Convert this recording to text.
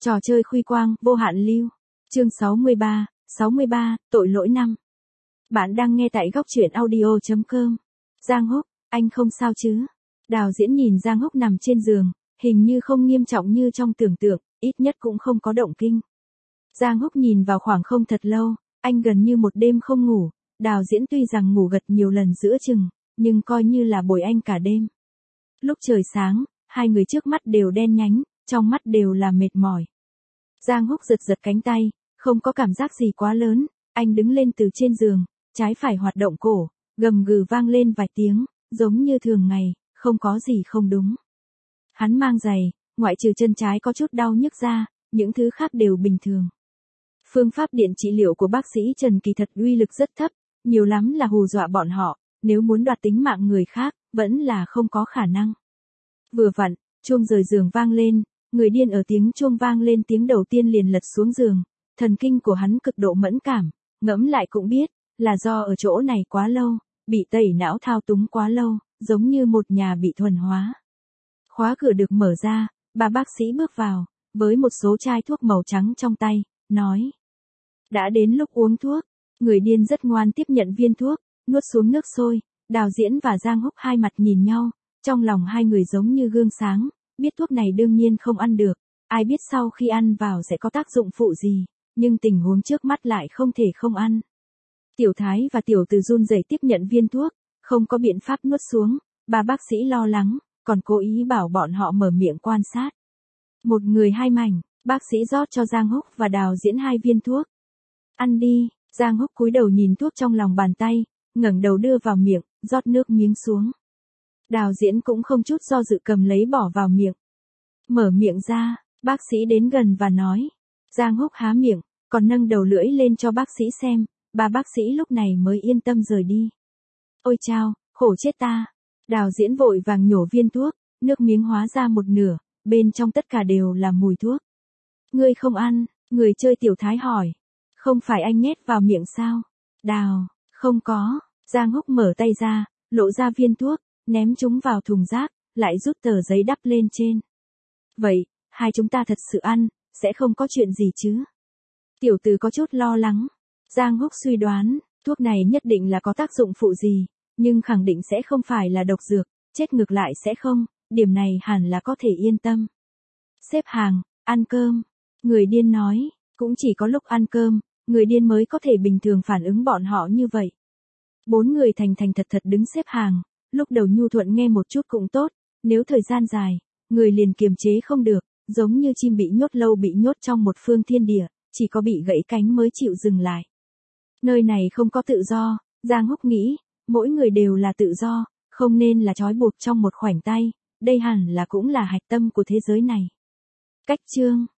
Trò chơi khuy quang, vô hạn lưu. Chương 63, tội lỗi năm. Bạn đang nghe tại góc truyện audio.com. Giang Húc, anh không sao chứ? Đào Diễn nhìn Giang Húc nằm trên giường, hình như không nghiêm trọng như trong tưởng tượng, ít nhất cũng không có động kinh. Giang Húc nhìn vào khoảng không thật lâu, anh gần như một đêm không ngủ, Đào Diễn tuy rằng ngủ gật nhiều lần giữa chừng, nhưng coi như là bồi anh cả đêm. Lúc trời sáng, hai người trước mắt đều đen nhánh, trong mắt đều là mệt mỏi. Giang Húc giật giật cánh tay, không có cảm giác gì quá lớn, anh đứng lên từ trên giường, trái phải hoạt động cổ, gầm gừ vang lên vài tiếng, giống như thường ngày, không có gì không đúng. Hắn mang giày, ngoại trừ chân trái có chút đau nhức ra, những thứ khác đều bình thường. Phương pháp điện trị liệu của bác sĩ Trần kỳ thật uy lực rất thấp, nhiều lắm là hù dọa bọn họ, nếu muốn đoạt tính mạng người khác, vẫn là không có khả năng. Vừa vặn, chuông rời giường vang lên, người điên ở tiếng chuông vang lên tiếng đầu tiên liền lật xuống giường, thần kinh của hắn cực độ mẫn cảm, ngẫm lại cũng biết, là do ở chỗ này quá lâu, bị tẩy não thao túng quá lâu, giống như một nhà bị thuần hóa. Khóa cửa được mở ra, bà bác sĩ bước vào, với một số chai thuốc màu trắng trong tay, nói. Đã đến lúc uống thuốc, người điên rất ngoan tiếp nhận viên thuốc, nuốt xuống nước sôi, Đào Diễn và Giang Húc hai mặt nhìn nhau, trong lòng hai người giống như gương sáng, biết thuốc này đương nhiên không ăn được, ai biết sau khi ăn vào sẽ có tác dụng phụ gì, nhưng tình huống trước mắt lại không thể không ăn. Tiểu Thái và Tiểu Từ run rẩy tiếp nhận viên thuốc, không có biện pháp nuốt xuống, bà bác sĩ lo lắng, còn cố ý bảo bọn họ mở miệng quan sát. Một người hai mảnh, bác sĩ rót cho Giang Húc và Đào Diễn hai viên thuốc. Ăn đi, Giang Húc cúi đầu nhìn thuốc trong lòng bàn tay, ngẩng đầu đưa vào miệng, rót nước miếng xuống. Đào Diễn cũng không chút do dự cầm lấy bỏ vào miệng. Mở miệng ra, bác sĩ đến gần và nói. Giang Húc há miệng, còn nâng đầu lưỡi lên cho bác sĩ xem, bà bác sĩ lúc này mới yên tâm rời đi. Ôi chao, khổ chết ta. Đào Diễn vội vàng nhổ viên thuốc, nước miếng hóa ra một nửa, bên trong tất cả đều là mùi thuốc. Ngươi không ăn, người chơi Tiểu Thái hỏi. Không phải anh nhét vào miệng sao? Đào, không có. Giang Húc mở tay ra, lộ ra viên thuốc, ném chúng vào thùng rác, lại rút tờ giấy đắp lên trên. Vậy, hai chúng ta thật sự ăn, sẽ không có chuyện gì chứ? Tiểu Từ có chút lo lắng. Giang Húc suy đoán, thuốc này nhất định là có tác dụng phụ gì, nhưng khẳng định sẽ không phải là độc dược, chết ngược lại sẽ không, điểm này hẳn là có thể yên tâm. Xếp hàng, ăn cơm. Người điên nói, cũng chỉ có lúc ăn cơm, người điên mới có thể bình thường phản ứng bọn họ như vậy. 4 người thành thật đứng xếp hàng, lúc đầu nhu thuận nghe một chút cũng tốt, nếu thời gian dài, người liền kiềm chế không được, giống như chim bị nhốt lâu bị nhốt trong một phương thiên địa, chỉ có bị gãy cánh mới chịu dừng lại. Nơi này không có tự do, Giang Húc nghĩ, mỗi người đều là tự do, không nên là trói buộc trong một khoảnh tay, đây hẳn là cũng là hạch tâm của thế giới này. Cách chương